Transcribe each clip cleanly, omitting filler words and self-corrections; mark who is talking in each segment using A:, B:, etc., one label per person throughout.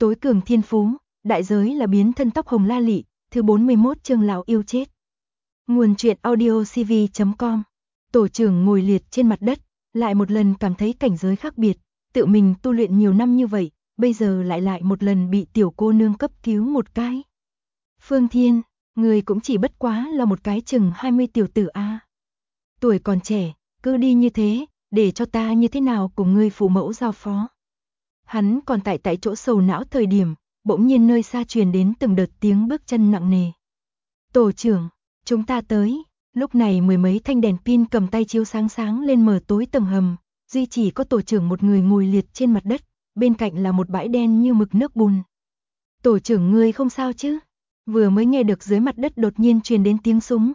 A: Tối cường thiên phú, đại giới là biến thân tóc hồng la lị, thứ 41 chương lão yêu chết. Nguồn truyện audio cv.com. Tổ trưởng ngồi liệt trên mặt đất, lại một lần cảm thấy cảnh giới khác biệt, tự mình tu luyện nhiều năm như vậy, bây giờ lại một lần bị tiểu cô nương cấp cứu một cái. Phương Thiên, người cũng chỉ bất quá là một cái chừng 20 tiểu tử a. Tuổi còn trẻ, cứ đi như thế, để cho ta như thế nào cùng ngươi phụ mẫu giao phó. Hắn còn tại chỗ sầu não thời điểm, bỗng nhiên nơi xa truyền đến từng đợt tiếng bước chân nặng nề. Tổ trưởng, chúng ta tới. Lúc này mười mấy thanh đèn pin cầm tay chiếu sáng sáng lên mờ tối tầng hầm, duy chỉ có tổ trưởng một người ngồi liệt trên mặt đất, bên cạnh là một bãi đen như mực nước bùn. Tổ trưởng ngươi không sao chứ? Vừa mới nghe được dưới mặt đất đột nhiên truyền đến tiếng súng,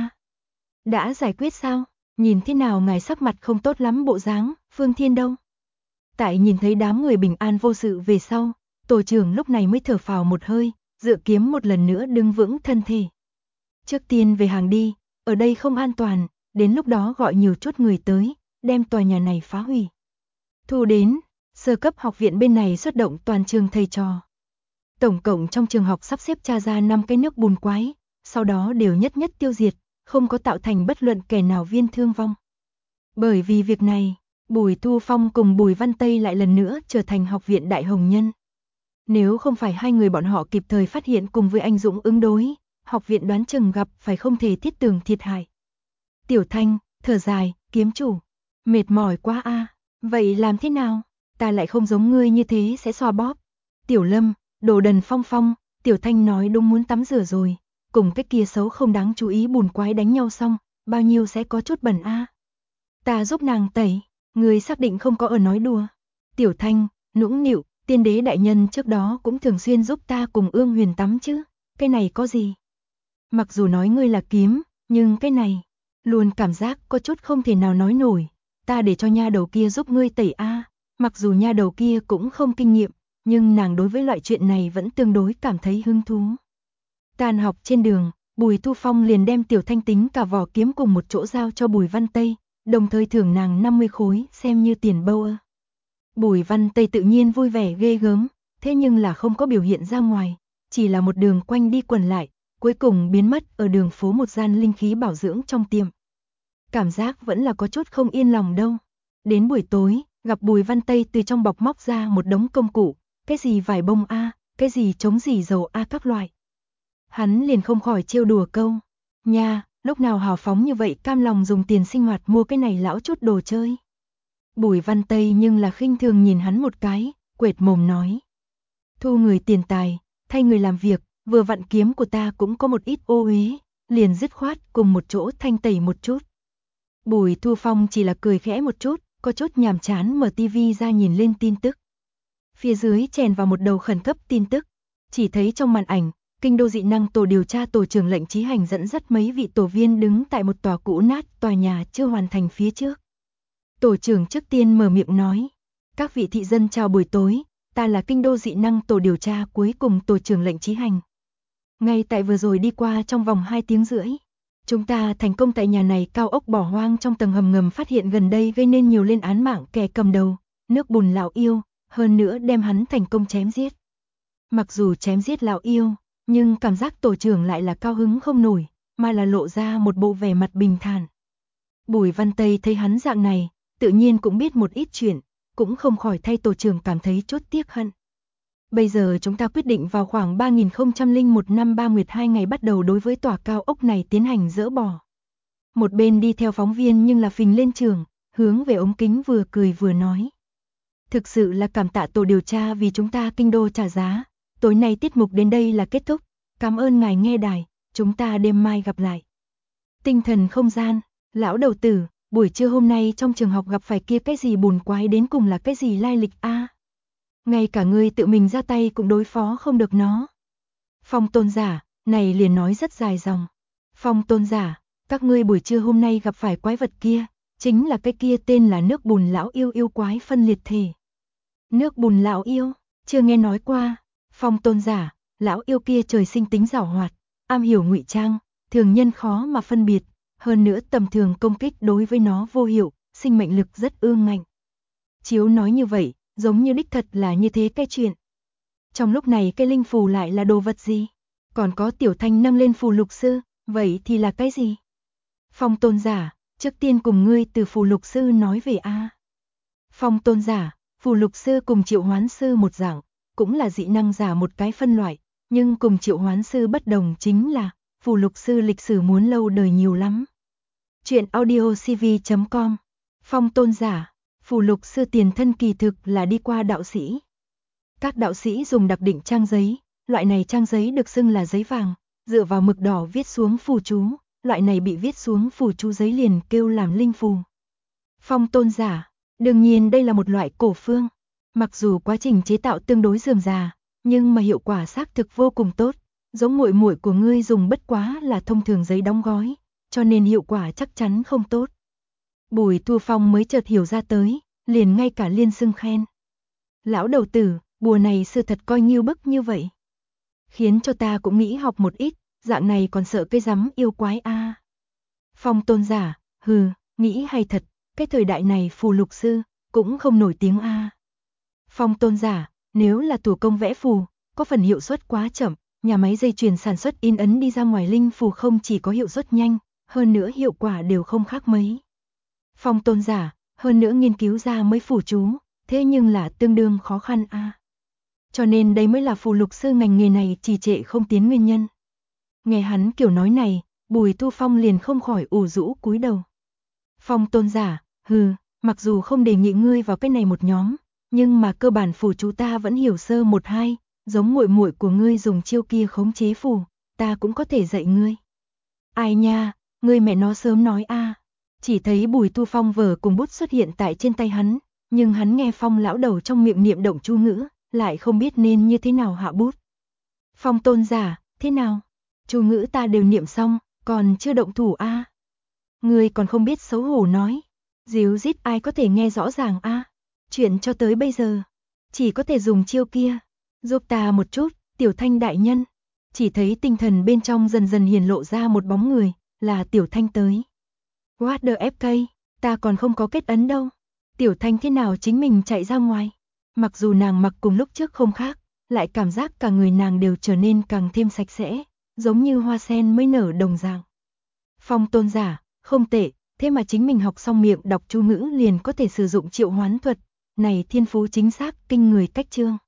A: đã giải quyết sao? Nhìn thế nào ngài sắc mặt không tốt lắm bộ dáng, Phương Thiên đâu? Tại nhìn thấy đám người bình an vô sự về sau, tổ trưởng lúc này mới thở phào một hơi, dựa kiếm một lần nữa đứng vững thân thể. Trước tiên về hàng đi, ở đây không an toàn, đến lúc đó gọi nhiều chút người tới, đem tòa nhà này phá hủy. Thu đến, sơ cấp học viện bên này xuất động toàn trường thầy trò. Tổng cộng trong trường học sắp xếp tra ra 5 cái nước bùn quái, sau đó đều nhất nhất tiêu diệt, không có tạo thành bất luận kẻ nào viên thương vong. Bởi vì việc này, Bùi Thu Phong cùng Bùi Văn Tây lại lần nữa trở thành học viện đại hồng nhân. Nếu không phải hai người bọn họ kịp thời phát hiện cùng với anh Dũng ứng đối, học viện đoán chừng gặp phải không thể thiết tưởng thiệt hại. Tiểu Thanh, thở dài, kiếm chủ, mệt mỏi quá a. Vậy làm thế nào? Ta lại không giống ngươi như thế sẽ xoa bóp. Tiểu Lâm, đồ đần Phong Phong, Tiểu Thanh nói đúng muốn tắm rửa rồi, cùng cái kia xấu không đáng chú ý bùn quái đánh nhau xong, bao nhiêu sẽ có chút bẩn a. Ta giúp nàng tẩy, ngươi xác định không có ở nói đùa. Tiểu Thanh, nũng nịu, tiên đế đại nhân trước đó cũng thường xuyên giúp ta cùng Ương Huyền tắm chứ, cái này có gì? Mặc dù nói ngươi là kiếm, nhưng cái này, luôn cảm giác có chút không thể nào nói nổi, ta để cho nha đầu kia giúp ngươi tẩy a. Mặc dù nha đầu kia cũng không kinh nghiệm, nhưng nàng đối với loại chuyện này vẫn tương đối cảm thấy hứng thú. Tan học trên đường, Bùi Thu Phong liền đem Tiểu Thanh tính cả vỏ kiếm cùng một chỗ giao cho Bùi Văn Tây, đồng thời thưởng nàng 50 khối xem như tiền bâu ơ. Bùi Văn Tây tự nhiên vui vẻ ghê gớm, thế nhưng là không có biểu hiện ra ngoài, chỉ là một đường quanh đi quẩn lại, cuối cùng biến mất ở đường phố một gian linh khí bảo dưỡng trong tiệm. Cảm giác vẫn là có chút không yên lòng đâu. Đến buổi tối, gặp Bùi Văn Tây từ trong bọc móc ra một đống công cụ, cái gì vải bông a, cái gì chống gì dầu a các loại. Hắn liền không khỏi trêu đùa câu, nha, lúc nào hào phóng như vậy cam lòng dùng tiền sinh hoạt mua cái này lão chút đồ chơi. Bùi Văn Tây nhưng là khinh thường nhìn hắn một cái, quệt mồm nói. Thu người tiền tài, thay người làm việc, vừa vặn kiếm của ta cũng có một ít ô uế, liền dứt khoát cùng một chỗ thanh tẩy một chút. Bùi Thu Phong chỉ là cười khẽ một chút, có chút nhàm chán mở tivi ra nhìn lên tin tức. Phía dưới chèn vào một đầu khẩn cấp tin tức, chỉ thấy trong màn ảnh, Kinh đô dị năng tổ điều tra tổ trưởng lệnh Chí Hành dẫn dắt mấy vị tổ viên đứng tại một tòa cũ nát tòa nhà chưa hoàn thành phía trước. Tổ trưởng trước tiên mở miệng nói, các vị thị dân chào buổi tối, ta là Kinh đô dị năng tổ điều tra cuối cùng tổ trưởng lệnh Chí Hành. Ngay tại vừa rồi đi qua trong vòng 2 tiếng rưỡi, chúng ta thành công tại nhà này cao ốc bỏ hoang trong tầng hầm ngầm phát hiện gần đây gây nên nhiều lên án mạng kẻ cầm đầu, nước bùn lão yêu, hơn nữa đem hắn thành công chém giết. Mặc dù chém giết lão yêu, nhưng cảm giác tổ trưởng lại là cao hứng không nổi, mà là lộ ra một bộ vẻ mặt bình thản. Bùi Văn Tây thấy hắn dạng này, tự nhiên cũng biết một ít chuyện, cũng không khỏi thay tổ trưởng cảm thấy chút tiếc hận. Bây giờ chúng ta quyết định vào khoảng 3001 năm 3 nguyệt 2 ngày bắt đầu đối với tòa cao ốc này tiến hành dỡ bỏ. Một bên đi theo phóng viên nhưng là phình lên trường, hướng về ống kính vừa cười vừa nói. Thực sự là cảm tạ tổ điều tra vì chúng ta Kinh đô trả giá. Tối nay tiết mục đến đây là kết thúc, cảm ơn ngài nghe đài, chúng ta đêm mai gặp lại. Tinh thần không gian, lão đầu tử, buổi trưa hôm nay trong trường học gặp phải kia cái gì bùn quái đến cùng là cái gì lai lịch a? Ngay cả ngươi tự mình ra tay cũng đối phó không được nó. Phong tôn giả, này liền nói rất dài dòng. Phong tôn giả, các ngươi buổi trưa hôm nay gặp phải quái vật kia, chính là cái kia tên là nước bùn lão yêu yêu quái phân liệt thể. Nước bùn lão yêu, chưa nghe nói qua. Phong tôn giả, lão yêu kia trời sinh tính giảo hoạt, am hiểu ngụy trang, thường nhân khó mà phân biệt, hơn nữa tầm thường công kích đối với nó vô hiệu, sinh mệnh lực rất ương ngạnh. Chiếu nói như vậy, giống như đích thật là như thế cái chuyện. Trong lúc này cái linh phù lại là đồ vật gì? Còn có Tiểu Thanh nâng lên phù lục sư, vậy thì là cái gì? Phong tôn giả, trước tiên cùng ngươi từ phù lục sư nói về a. Phong tôn giả, phù lục sư cùng triệu hoán sư một dạng, cũng là dị năng giả một cái phân loại, nhưng cùng triệu hoán sư bất đồng chính là, phù lục sư lịch sử muốn lâu đời nhiều lắm. Chuyện audiocv.com. Phong tôn giả, phù lục sư tiền thân kỳ thực là đi qua đạo sĩ. Các đạo sĩ dùng đặc định trang giấy, loại này trang giấy được xưng là giấy vàng, dựa vào mực đỏ viết xuống phù chú, loại này bị viết xuống phù chú giấy liền kêu làm linh phù. Phong tôn giả, đương nhiên đây là một loại cổ phương, mặc dù quá trình chế tạo tương đối rườm rà, nhưng mà hiệu quả xác thực vô cùng tốt, giống muội muội của ngươi dùng bất quá là thông thường giấy đóng gói, cho nên hiệu quả chắc chắn không tốt. Bùi Thu Phong mới chợt hiểu ra tới, liền ngay cả liên xưng khen. Lão đầu tử, bùa này sự thật coi nghiêu bức như vậy. Khiến cho ta cũng nghĩ học một ít, dạng này còn sợ cái rắm yêu quái a. Phong tôn giả, hừ, nghĩ hay thật, cái thời đại này phù lục sư, cũng không nổi tiếng a. Phong tôn giả, nếu là thủ công vẽ phù, có phần hiệu suất quá chậm, nhà máy dây chuyền sản xuất in ấn đi ra ngoài linh phù không chỉ có hiệu suất nhanh, hơn nữa hiệu quả đều không khác mấy. Phong tôn giả, hơn nữa nghiên cứu ra mấy phù chú, thế nhưng là tương đương khó khăn a. Cho nên đây mới là phù lục sư ngành nghề này trì trệ không tiến nguyên nhân. Nghe hắn kiểu nói này, Bùi Thu Phong liền không khỏi ủ rũ cúi đầu. Phong tôn giả, hừ, mặc dù không đề nghị ngươi vào cái này một nhóm, nhưng mà cơ bản phù chú ta vẫn hiểu sơ một hai, giống muội muội của ngươi dùng chiêu kia khống chế phù, ta cũng có thể dạy ngươi. Ai nha, ngươi mẹ nó sớm nói a. Chỉ thấy Bùi Thu Phong vở cùng bút xuất hiện tại trên tay hắn, nhưng hắn nghe Phong lão đầu trong miệng niệm động chú ngữ, lại không biết nên như thế nào hạ bút. Phong tôn giả, thế nào? Chú ngữ ta đều niệm xong, còn chưa động thủ a. Ngươi còn không biết xấu hổ nói. Díu dít ai có thể nghe rõ ràng a. Chuyện cho tới bây giờ, chỉ có thể dùng chiêu kia. Giúp ta một chút, Tiểu Thanh đại nhân. Chỉ thấy tinh thần bên trong dần dần hiển lộ ra một bóng người, là Tiểu Thanh tới. What the FK, ta còn không có kết ấn đâu. Tiểu Thanh thế nào chính mình chạy ra ngoài. Mặc dù nàng mặc cùng lúc trước không khác, lại cảm giác cả người nàng đều trở nên càng thêm sạch sẽ, giống như hoa sen mới nở đồng dạng. Phong tôn giả, không tệ, thế mà chính mình học xong miệng đọc chú ngữ liền có thể sử dụng triệu hoán thuật, này thiên phú chính xác kinh người cách chương.